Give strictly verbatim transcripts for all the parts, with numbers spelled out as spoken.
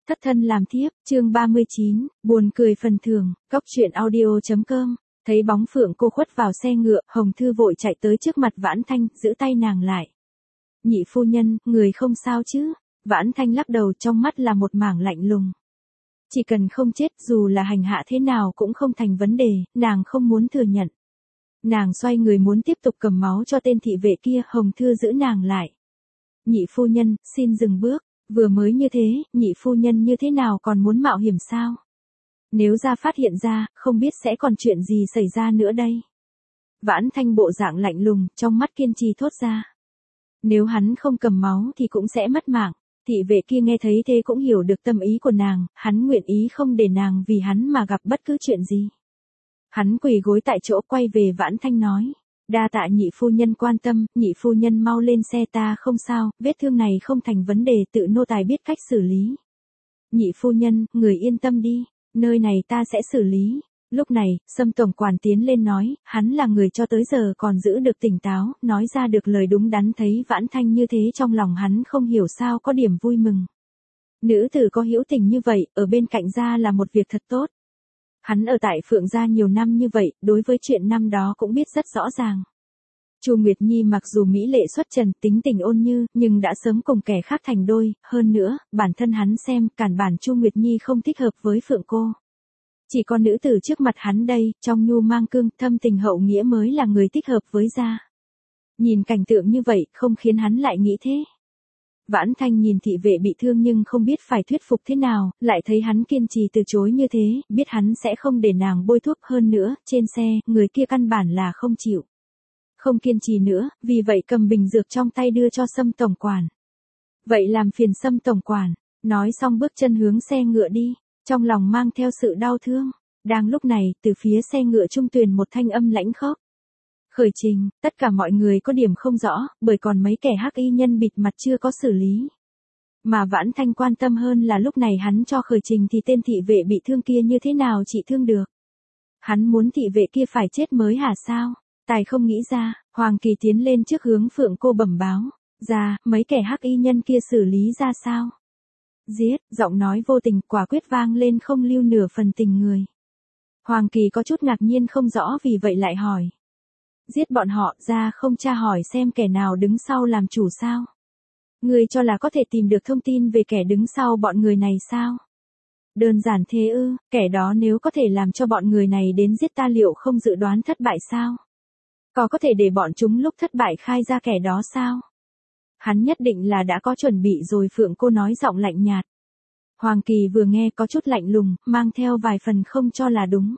Thất thân làm thiếp, chương ba mươi chín, buồn cười phần thưởng, cóc truyện audio chấm com. Thấy bóng Phượng Cô khuất vào xe ngựa, Hồng Thư vội chạy tới trước mặt Vãn Thanh, giữ tay nàng lại. Nhị phu nhân, người không sao chứ? Vãn Thanh lắc đầu, trong mắt là một mảng lạnh lùng. Chỉ cần không chết, dù là hành hạ thế nào cũng không thành vấn đề, nàng không muốn thừa nhận. Nàng xoay người muốn tiếp tục cầm máu cho tên thị vệ kia, Hồng Thư giữ nàng lại. Nhị phu nhân, xin dừng bước. Vừa mới như thế, nhị phu nhân như thế nào còn muốn mạo hiểm sao? Nếu ra phát hiện ra, không biết sẽ còn chuyện gì xảy ra nữa đây. Vãn Thanh bộ dạng lạnh lùng, trong mắt kiên trì thốt ra. Nếu hắn không cầm máu thì cũng sẽ mất mạng. Thị vệ kia nghe thấy thế cũng hiểu được tâm ý của nàng, hắn nguyện ý không để nàng vì hắn mà gặp bất cứ chuyện gì. Hắn quỳ gối tại chỗ quay về Vãn Thanh nói. Đa tạ nhị phu nhân quan tâm, nhị phu nhân mau lên xe, ta không sao, vết thương này không thành vấn đề, tự nô tài biết cách xử lý. Nhị phu nhân, người yên tâm đi, nơi này ta sẽ xử lý. Lúc này, Sâm tổng quản tiến lên nói, hắn là người cho tới giờ còn giữ được tỉnh táo, nói ra được lời đúng đắn, thấy Vãn Thanh như thế trong lòng hắn không hiểu sao có điểm vui mừng. Nữ tử có hữu tình như vậy, ở bên cạnh gia là một việc thật tốt. Hắn ở tại Phượng gia nhiều năm như vậy, đối với chuyện năm đó cũng biết rất rõ ràng. Chu Nguyệt Nhi mặc dù mỹ lệ xuất trần, tính tình ôn như, nhưng đã sớm cùng kẻ khác thành đôi, hơn nữa, bản thân hắn xem, cản bản Chu Nguyệt Nhi không thích hợp với Phượng cô. Chỉ có nữ tử trước mặt hắn đây, trong nhu mang cương, thâm tình hậu nghĩa mới là người thích hợp với gia. Nhìn cảnh tượng như vậy, không khiến hắn lại nghĩ thế. Vãn Thanh nhìn thị vệ bị thương nhưng không biết phải thuyết phục thế nào, lại thấy hắn kiên trì từ chối như thế, biết hắn sẽ không để nàng bôi thuốc, hơn nữa, trên xe, người kia căn bản là không chịu. Không kiên trì nữa, vì vậy cầm bình dược trong tay đưa cho Sâm tổng quản. Vậy làm phiền Sâm tổng quản, nói xong bước chân hướng xe ngựa đi, trong lòng mang theo sự đau thương. Đang lúc này, từ phía xe ngựa trung truyền một thanh âm lãnh khốc. Khởi trình, tất cả mọi người có điểm không rõ, bởi còn mấy kẻ hắc y nhân bịt mặt chưa có xử lý. Mà Vãn Thanh quan tâm hơn là lúc này hắn cho khởi trình thì tên thị vệ bị thương kia như thế nào trị thương được. Hắn muốn thị vệ kia phải chết mới hả sao? Tài không nghĩ ra, Hoàng Kỳ tiến lên trước hướng Phượng cô bẩm báo. Ra, mấy kẻ hắc y nhân kia xử lý ra sao? Giết, giọng nói vô tình quả quyết vang lên không lưu nửa phần tình người. Hoàng Kỳ có chút ngạc nhiên không rõ vì vậy lại hỏi. Giết bọn họ, ra không tra hỏi xem kẻ nào đứng sau làm chủ sao? Người cho là có thể tìm được thông tin về kẻ đứng sau bọn người này sao? Đơn giản thế ư, kẻ đó nếu có thể làm cho bọn người này đến giết ta liệu không dự đoán thất bại sao? Có có thể để bọn chúng lúc thất bại khai ra kẻ đó sao? Hắn nhất định là đã có chuẩn bị rồi, Phượng cô nói giọng lạnh nhạt. Hoàng Kỳ vừa nghe có chút lạnh lùng, mang theo vài phần không cho là đúng.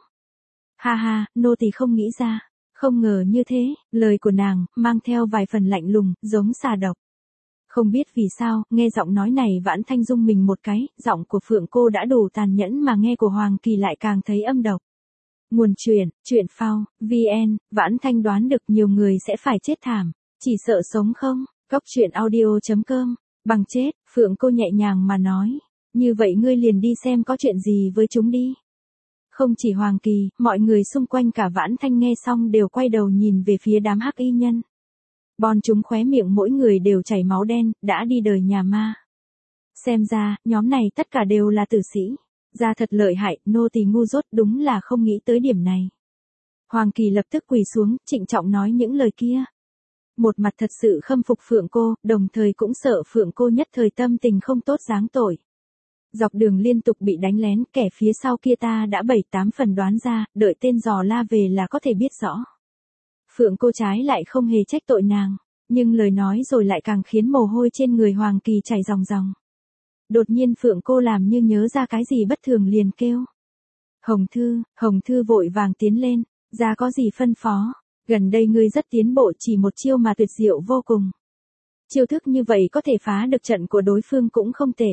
Ha ha, nô tỳ không nghĩ ra. Không ngờ như thế, lời của nàng, mang theo vài phần lạnh lùng, giống xà độc. Không biết vì sao, nghe giọng nói này Vãn Thanh rung mình một cái, giọng của Phượng cô đã đủ tàn nhẫn mà nghe của Hoàng Kỳ lại càng thấy âm độc. Nguồn truyện, truyện phao, vn, Vãn Thanh đoán được nhiều người sẽ phải chết thảm, chỉ sợ sống không, cóc truyện audio chấm com, bằng chết, Phượng cô nhẹ nhàng mà nói, như vậy ngươi liền đi xem có chuyện gì với chúng đi. Không chỉ Hoàng Kỳ, mọi người xung quanh cả Vãn Thanh nghe xong đều quay đầu nhìn về phía đám hắc y nhân. Bọn chúng khóe miệng mỗi người đều chảy máu đen, đã đi đời nhà ma. Xem ra, nhóm này tất cả đều là tử sĩ. Ra thật lợi hại, nô tỳ ngu dốt, đúng là không nghĩ tới điểm này. Hoàng Kỳ lập tức quỳ xuống, trịnh trọng nói những lời kia. Một mặt thật sự khâm phục Phượng cô, đồng thời cũng sợ Phượng cô nhất thời tâm tình không tốt giáng tội. Dọc đường liên tục bị đánh lén, kẻ phía sau kia ta đã bảy tám phần đoán ra, đợi tên dò la về là có thể biết rõ. Phượng cô trái lại không hề trách tội nàng, nhưng lời nói rồi lại càng khiến mồ hôi trên người Hoàng Kỳ chảy ròng ròng. Đột nhiên Phượng cô làm như nhớ ra cái gì bất thường liền kêu. Hồng Thư, Hồng Thư vội vàng tiến lên, ra có gì phân phó, gần đây ngươi rất tiến bộ, chỉ một chiêu mà tuyệt diệu vô cùng. Chiêu thức như vậy có thể phá được trận của đối phương cũng không tệ.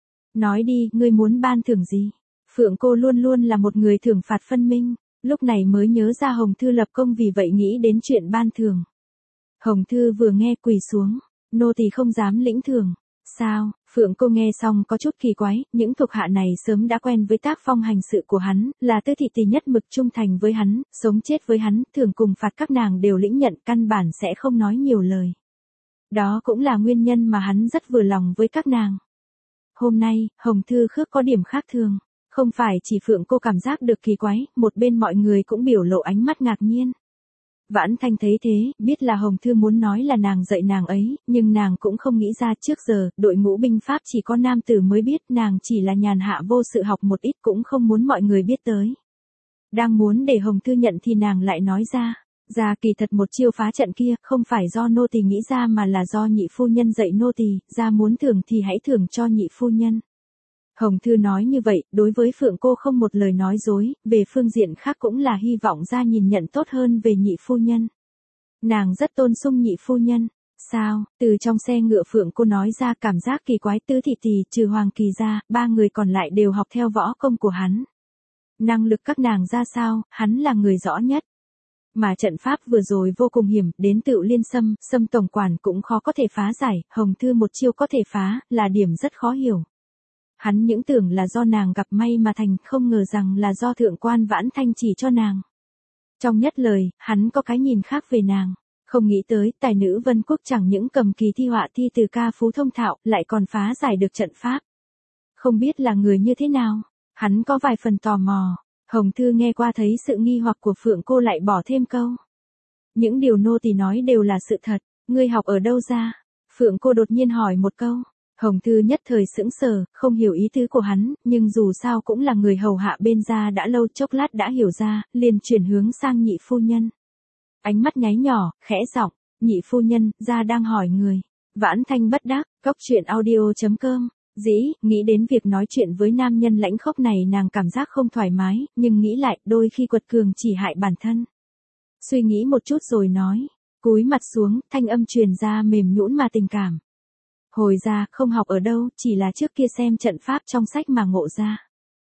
Nói đi, ngươi muốn ban thưởng gì? Phượng cô luôn luôn là một người thưởng phạt phân minh, lúc này mới nhớ ra Hồng Thư lập công vì vậy nghĩ đến chuyện ban thưởng. Hồng Thư vừa nghe quỳ xuống, nô tỳ không dám lĩnh thưởng. Sao? Phượng cô nghe xong có chút kỳ quái, những thuộc hạ này sớm đã quen với tác phong hành sự của hắn, là tư thị tỳ nhất mực trung thành với hắn, sống chết với hắn, thường cùng phạt các nàng đều lĩnh nhận, căn bản sẽ không nói nhiều lời. Đó cũng là nguyên nhân mà hắn rất vừa lòng với các nàng. hôm nay, Hồng Thư Khước có điểm khác thường. Không phải chỉ Phượng cô cảm giác được kỳ quái, một bên mọi người cũng biểu lộ ánh mắt ngạc nhiên. Vãn Thanh thấy thế, biết là Hồng Thư muốn nói là nàng dạy nàng ấy, nhưng nàng cũng không nghĩ ra trước giờ, đội ngũ binh pháp chỉ có nam tử mới biết, nàng chỉ là nhàn hạ vô sự học một ít cũng không muốn mọi người biết tới. Đang muốn để Hồng Thư nhận thì nàng lại nói ra, ra kỳ thật một chiêu phá trận kia, không phải do nô tỳ nghĩ ra mà là do nhị phu nhân dạy nô tỳ, ra muốn thưởng thì hãy thưởng cho nhị phu nhân. Hồng Thư nói như vậy, đối với Phượng cô không một lời nói dối, về phương diện khác cũng là hy vọng ra nhìn nhận tốt hơn về nhị phu nhân. Nàng rất tôn sung nhị phu nhân. Sao, từ trong xe ngựa Phượng cô nói ra cảm giác kỳ quái, Tứ thị tỷ trừ Hoàng Kỳ ra, ba người còn lại đều học theo võ công của hắn. Năng lực các nàng ra sao, hắn là người rõ nhất. Mà trận pháp vừa rồi vô cùng hiểm, đến Tựu Liên Sâm, Sâm tổng quản cũng khó có thể phá giải, Hồng Thư một chiêu có thể phá, là điểm rất khó hiểu. Hắn những tưởng là do nàng gặp may mà thành, không ngờ rằng là do thượng quan Vãn Thanh chỉ cho nàng. Trong nhất lời, hắn có cái nhìn khác về nàng. Không nghĩ tới, tài nữ Vân Quốc chẳng những cầm kỳ thi họa thi từ ca phú thông thạo, lại còn phá giải được trận pháp. Không biết là người như thế nào, hắn có vài phần tò mò. Hồng Thư nghe qua thấy sự nghi hoặc của Phượng cô lại bỏ thêm câu. Những điều nô tỳ nói đều là sự thật, ngươi học ở đâu ra? Phượng cô đột nhiên hỏi một câu. Hồng Thư nhất thời sững sờ, không hiểu ý tứ của hắn, nhưng dù sao cũng là người hầu hạ bên gia đã lâu, chốc lát đã hiểu ra, liền chuyển hướng sang nhị phu nhân. Ánh mắt nháy nhỏ, khẽ giọng, nhị phu nhân, gia đang hỏi người. Vãn Thanh bất đắc, cóc truyện audio chấm com. Dĩ, nghĩ đến việc nói chuyện với nam nhân lãnh khốc này nàng cảm giác không thoải mái, nhưng nghĩ lại, đôi khi quật cường chỉ hại bản thân. Suy nghĩ một chút rồi nói, cúi mặt xuống, thanh âm truyền ra mềm nhũn mà tình cảm. Hồi ra, không học ở đâu, chỉ là trước kia xem trận pháp trong sách mà ngộ ra.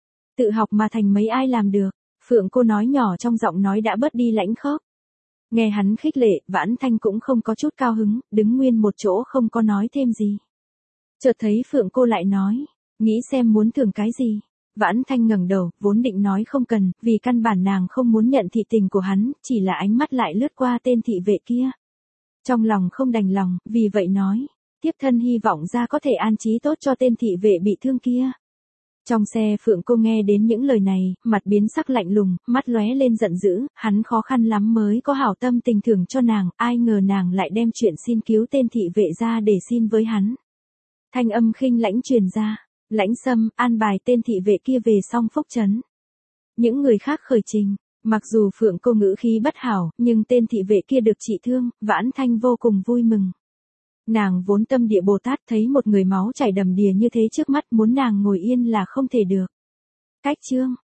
Tự học mà thành mấy ai làm được, Phượng cô nói nhỏ trong giọng nói đã bớt đi lãnh khốc. Nghe hắn khích lệ, Vãn Thanh cũng không có chút cao hứng, đứng nguyên một chỗ không có nói thêm gì. Chợt thấy Phượng cô lại nói, nghĩ xem muốn thưởng cái gì. Vãn Thanh ngẩng đầu, vốn định nói không cần, vì căn bản nàng không muốn nhận thị tình của hắn, chỉ là ánh mắt lại lướt qua tên thị vệ kia. Trong lòng không đành lòng, vì vậy nói, tiếp thân hy vọng ra có thể an trí tốt cho tên thị vệ bị thương kia. Trong xe Phượng cô nghe đến những lời này, mặt biến sắc lạnh lùng, mắt lóe lên giận dữ, hắn khó khăn lắm mới có hảo tâm tình thưởng cho nàng, ai ngờ nàng lại đem chuyện xin cứu tên thị vệ ra để xin với hắn. Thanh âm khinh lãnh truyền ra, Lãnh Sâm, an bài tên thị vệ kia về Song Phúc trấn. Những người khác khởi trình, mặc dù Phượng cô ngữ khí bất hảo, nhưng tên thị vệ kia được trị thương, Vãn Thanh vô cùng vui mừng. Nàng vốn tâm địa Bồ Tát, thấy một người máu chảy đầm đìa như thế trước mắt, muốn nàng ngồi yên là không thể được. Cách chương